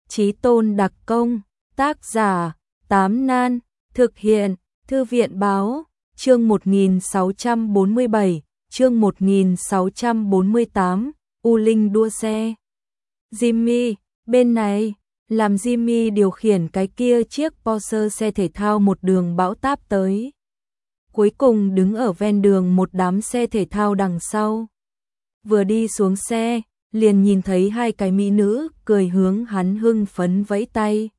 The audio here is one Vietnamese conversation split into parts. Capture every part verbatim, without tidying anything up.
Chí tôn đặc công, tác giả, Tám Nan, thực hiện, Thư viện báo, chương một nghìn sáu trăm bốn mươi bảy, chương một nghìn sáu trăm bốn mươi tám, U Linh đua xe. Jimmy, bên này, làm Jimmy điều khiển cái kia chiếc Porsche xe thể thao một đường bão táp tới. Cuối cùng đứng ở ven đường một đám xe thể thao đằng sau. Vừa đi xuống xe, liền nhìn thấy hai cái mỹ nữ cười hướng hắn hưng phấn vẫy tay.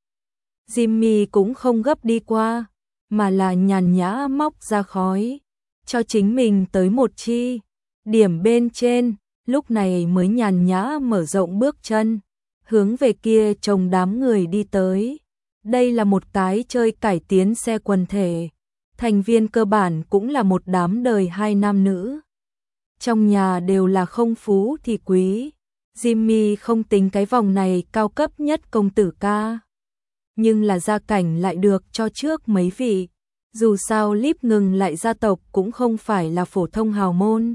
Jimmy cũng không gấp đi qua, mà là nhàn nhã móc ra khói, cho chính mình tới một chi. Điểm bên trên, lúc này mới nhàn nhã mở rộng bước chân, hướng về kia chồng đám người đi tới. Đây là một cái chơi cải tiến xe quần thể, thành viên cơ bản cũng là một đám đời hai nam nữ. Trong nhà đều là không phú thì quý. Jimmy không tính cái vòng này cao cấp nhất công tử ca, nhưng là gia cảnh lại được cho trước mấy vị. Dù sao Líp ngừng lại gia tộc cũng không phải là phổ thông hào môn,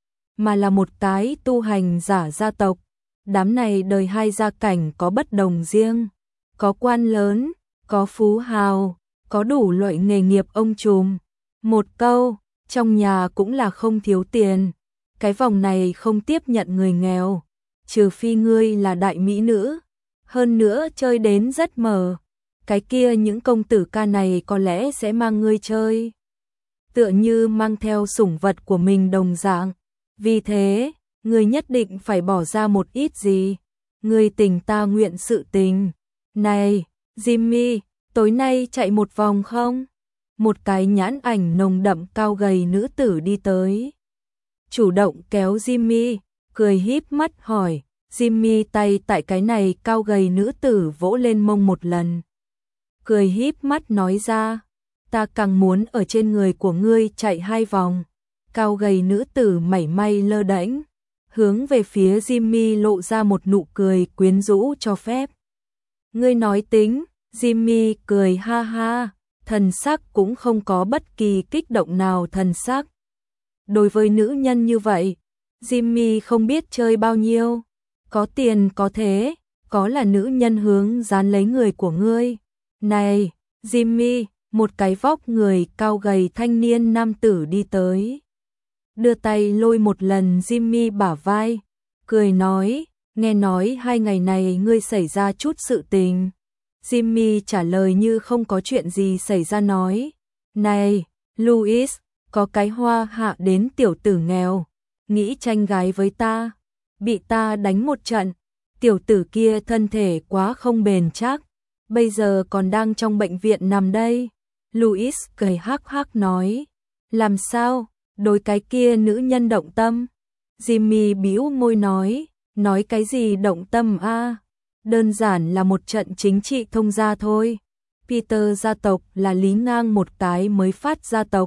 mà là một cái tu hành giả gia tộc. Đám này đời hai gia cảnh có bất đồng riêng, có quan lớn, có phú hào, có đủ loại nghề nghiệp ông trùm. Một câu, trong nhà cũng là không thiếu tiền. Cái vòng này không tiếp nhận người nghèo, trừ phi ngươi là đại mỹ nữ, hơn nữa chơi đến rất mờ. Cái kia những công tử ca này có lẽ sẽ mang ngươi chơi, tựa như mang theo sủng vật của mình đồng dạng. Vì thế, ngươi nhất định phải bỏ ra một ít gì. Ngươi tình ta nguyện sự tình. Này, Jimmy, tối nay chạy một vòng không? Một cái nhãn ảnh nồng đậm cao gầy nữ tử đi tới, chủ động kéo Jimmy, cười híp mắt hỏi. Jimmy tay tại cái này cao gầy nữ tử vỗ lên mông một lần, cười híp mắt nói ra, ta càng muốn ở trên người của ngươi chạy hai vòng. Cao gầy nữ tử mảy may lơ đễnh, hướng về phía Jimmy lộ ra một nụ cười quyến rũ cho phép. Ngươi nói tính. Jimmy cười ha ha, thần sắc cũng không có bất kỳ kích động nào thần sắc. Đối với nữ nhân như vậy, Jimmy không biết chơi bao nhiêu. Có tiền có thế, có là nữ nhân hướng dán lấy người của ngươi. Này, Jimmy, một cái vóc người cao gầy thanh niên nam tử đi tới, đưa tay lôi một lần Jimmy bả vai, cười nói, nghe nói hai ngày này ngươi xảy ra chút sự tình. Jimmy trả lời như không có chuyện gì xảy ra nói, này, Louis, có cái hoa hạ đến tiểu tử nghèo, nghĩ tranh gái với ta, bị ta đánh một trận. Tiểu tử kia thân thể quá không bền chắc, bây giờ còn đang trong bệnh viện nằm đây. Louis cười hắc hắc nói, làm sao, đối cái kia nữ nhân động tâm? Jimmy bĩu môi nói, nói cái gì động tâm a? Đơn giản là một trận chính trị thông gia thôi. Peter gia tộc là Lý Ngang một cái mới phát gia tộc,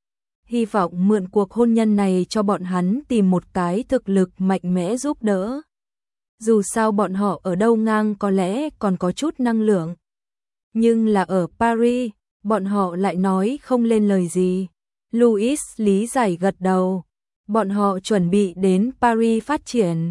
hy vọng mượn cuộc hôn nhân này cho bọn hắn tìm một cái thực lực mạnh mẽ giúp đỡ. Dù sao bọn họ ở đâu Ngang có lẽ còn có chút năng lượng, nhưng là ở Paris, bọn họ lại nói không lên lời gì. Louis lý giải gật đầu, bọn họ chuẩn bị đến Paris phát triển.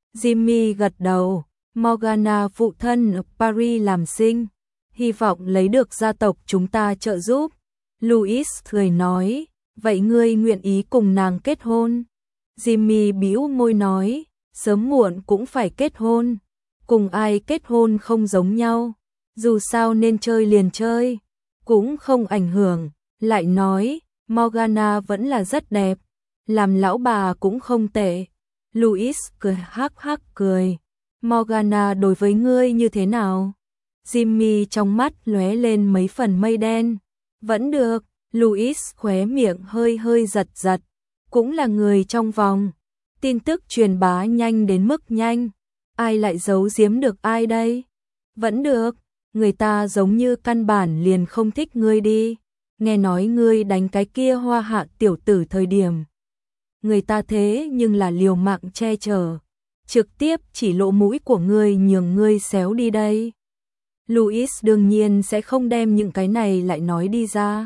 Jimmy gật đầu, Morgana phụ thân ở Paris làm sinh, hy vọng lấy được gia tộc chúng ta trợ giúp. Louis cười nói, vậy ngươi nguyện ý cùng nàng kết hôn? Jimmy bĩu môi nói, sớm muộn cũng phải kết hôn, cùng ai kết hôn không giống nhau, dù sao nên chơi liền chơi, cũng không ảnh hưởng. Lại nói, Morgana vẫn là rất đẹp, làm lão bà cũng không tệ. Louis cười hắc hắc cười, Morgana đối với ngươi như thế nào? Jimmy trong mắt lóe lên mấy phần mây đen, vẫn được. Louis khóe miệng hơi hơi giật giật, cũng là người trong vòng, tin tức truyền bá nhanh đến mức nhanh, ai lại giấu giếm được ai đây? Vẫn được, người ta giống như căn bản liền không thích ngươi đi. Nghe nói ngươi đánh cái kia hoa hạ tiểu tử thời điểm, người ta thế nhưng là liều mạng che chở, trực tiếp chỉ lỗ mũi của ngươi nhường ngươi xéo đi đây. Louis đương nhiên sẽ không đem những cái này lại nói đi ra.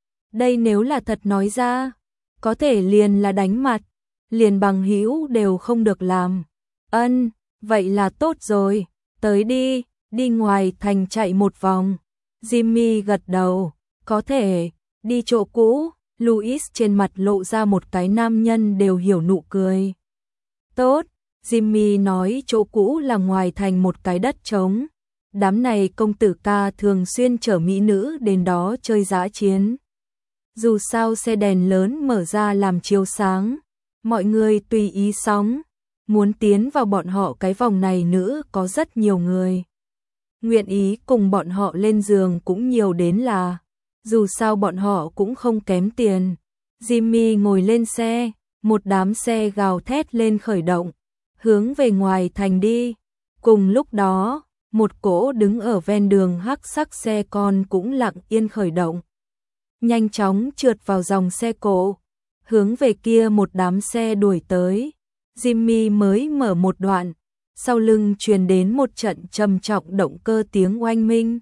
Đây nếu là thật nói ra, có thể liền là đánh mặt, liền bằng hữu đều không được làm. Ân, vậy là tốt rồi, tới đi. Đi ngoài thành chạy một vòng. Jimmy gật đầu, có thể, đi chỗ cũ. Louis trên mặt lộ ra một cái nam nhân đều hiểu nụ cười. Tốt, Jimmy nói chỗ cũ là ngoài thành một cái đất trống. Đám này công tử ca thường xuyên chở mỹ nữ đến đó chơi dã chiến. Dù sao xe đèn lớn mở ra làm chiếu sáng, mọi người tùy ý sóng. Muốn tiến vào bọn họ cái vòng này nữa có rất nhiều người. Nguyện ý cùng bọn họ lên giường cũng nhiều đến là, dù sao bọn họ cũng không kém tiền. Jimmy ngồi lên xe, một đám xe gào thét lên khởi động, hướng về ngoài thành đi. Cùng lúc đó, một cỗ đứng ở ven đường hắc sắc xe con cũng lặng yên khởi động. Nhanh chóng trượt vào dòng xe cộ, hướng về kia một đám xe đuổi tới. Jimmy mới mở một đoạn, sau lưng truyền đến một trận trầm trọng động cơ tiếng oanh minh.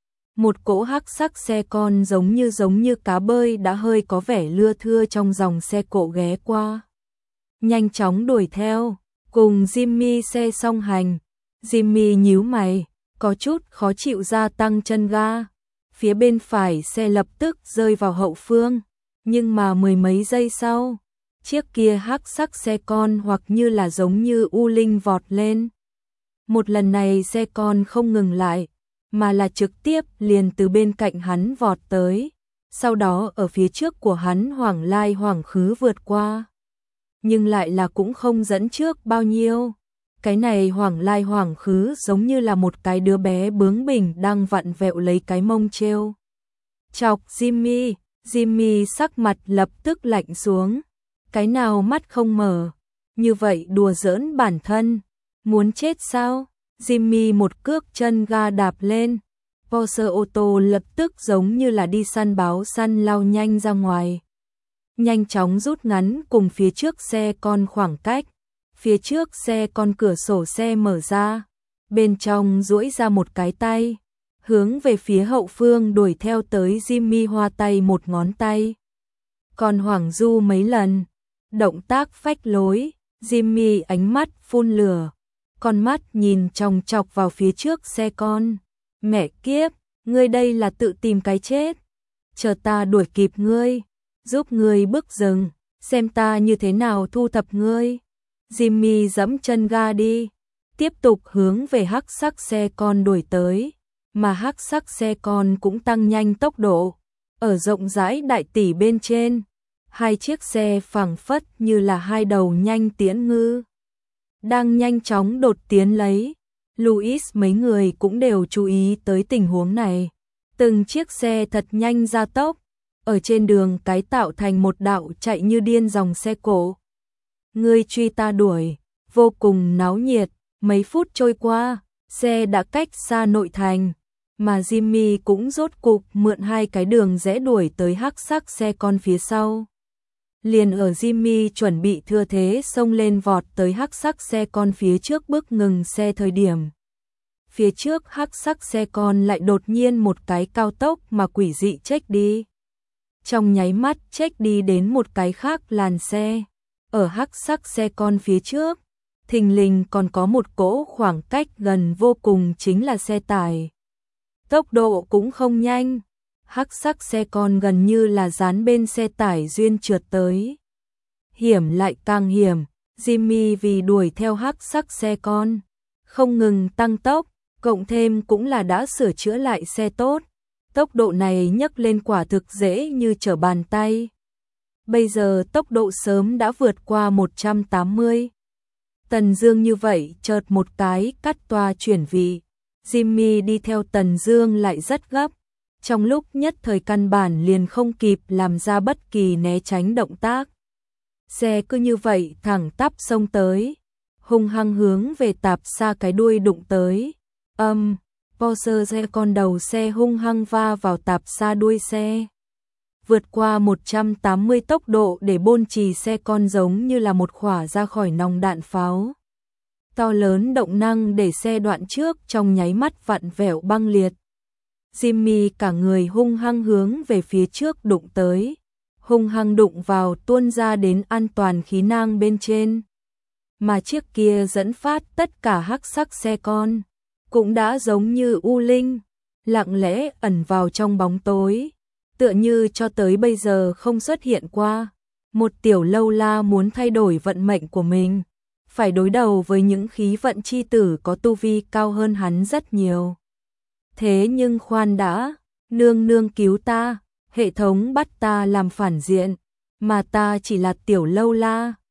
Một cỗ hắc sắc xe con giống như giống như cá bơi đã hơi có vẻ lưa thưa trong dòng xe cộ ghé qua. Nhanh chóng đuổi theo, cùng Jimmy xe song hành. Jimmy nhíu mày, có chút khó chịu gia tăng chân ga. Phía bên phải xe lập tức rơi vào hậu phương, nhưng mà mười mấy giây sau, chiếc kia hắc sắc xe con hoặc như là giống như u linh vọt lên. Một lần này xe con không ngừng lại, mà là trực tiếp liền từ bên cạnh hắn vọt tới, sau đó ở phía trước của hắn hoảng lai hoảng khứ vượt qua. Nhưng lại là cũng không dẫn trước bao nhiêu. Cái này hoảng lai hoảng khứ giống như là một cái đứa bé bướng bỉnh đang vặn vẹo lấy cái mông trêu chọc Jimmy. Jimmy sắc mặt lập tức lạnh xuống. Cái nào mắt không mở, như vậy đùa giỡn bản thân, muốn chết sao? Jimmy một cước chân ga đạp lên, Porsche ô tô lập tức giống như là đi săn báo săn lao nhanh ra ngoài. Nhanh chóng rút ngắn cùng phía trước xe con khoảng cách, phía trước xe con cửa sổ xe mở ra, bên trong duỗi ra một cái tay, hướng về phía hậu phương đuổi theo tới. Jimmy hoa tay một ngón tay, còn hoảng du mấy lần, động tác phách lối. Jimmy ánh mắt phun lửa, con mắt nhìn chòng chọc vào phía trước xe con. Mẹ kiếp, ngươi đây là tự tìm cái chết. Chờ ta đuổi kịp ngươi, giúp ngươi bước rừng, xem ta như thế nào thu thập ngươi. Jimmy giẫm chân ga đi, tiếp tục hướng về hắc sắc xe con đuổi tới, mà hắc sắc xe con cũng tăng nhanh tốc độ. Ở rộng rãi đại tỷ bên trên, hai chiếc xe phẳng phất như là hai đầu nhanh tiễn ngư, đang nhanh chóng đột tiến lấy. Louis mấy người cũng đều chú ý tới tình huống này. Từng chiếc xe thật nhanh ra tốc, ở trên đường cái tạo thành một đạo chạy như điên dòng xe cộ. Người truy ta đuổi, vô cùng náo nhiệt. Mấy phút trôi qua, xe đã cách xa nội thành, mà Jimmy cũng rốt cục mượn hai cái đường rẽ đuổi tới hắc sắc xe con phía sau. Liền ở Jimmy chuẩn bị thưa thế xông lên vọt tới hắc sắc xe con phía trước bước ngừng xe thời điểm, phía trước hắc sắc xe con lại đột nhiên một cái cao tốc mà quỷ dị chếch đi. Trong nháy mắt chếch đi đến một cái khác làn xe. Ở hắc sắc xe con phía trước, thình lình còn có một cỗ khoảng cách gần vô cùng chính là xe tải. Tốc độ cũng không nhanh, hắc sắc xe con gần như là dán bên xe tải duyên trượt tới. Hiểm lại càng hiểm, Jimmy vì đuổi theo hắc sắc xe con, không ngừng tăng tốc, cộng thêm cũng là đã sửa chữa lại xe tốt. Tốc độ này nhấc lên quả thực dễ như trở bàn tay. Bây giờ tốc độ sớm đã vượt qua một trăm tám mươi. Tần Dương như vậy chợt một cái cắt toa chuyển vị. Jimmy đi theo Tần Dương lại rất gấp. Trong lúc nhất thời căn bản liền không kịp làm ra bất kỳ né tránh động tác. Xe cứ như vậy thẳng tắp xông tới, hung hăng hướng về tạp xa cái đuôi đụng tới. Âm, um, Porsche xe con đầu xe hung hăng va vào tạp xa đuôi xe. Vượt qua một trăm tám mươi tốc độ để bôn trì xe con giống như là một khỏa ra khỏi nòng đạn pháo. To lớn động năng để xe đoạn trước trong nháy mắt vặn vẹo băng liệt. Jimmy cả người hung hăng hướng về phía trước đụng tới, hung hăng đụng vào tuôn ra đến an toàn khí nang bên trên. Mà chiếc kia dẫn phát tất cả hắc sắc xe con, cũng đã giống như U Linh, lặng lẽ ẩn vào trong bóng tối, tựa như cho tới bây giờ không xuất hiện qua. Một tiểu lâu la muốn thay đổi vận mệnh của mình, phải đối đầu với những khí vận chi tử có tu vi cao hơn hắn rất nhiều. Thế nhưng khoan đã, nương nương cứu ta, hệ thống bắt ta làm phản diện, mà ta chỉ là tiểu lâu la,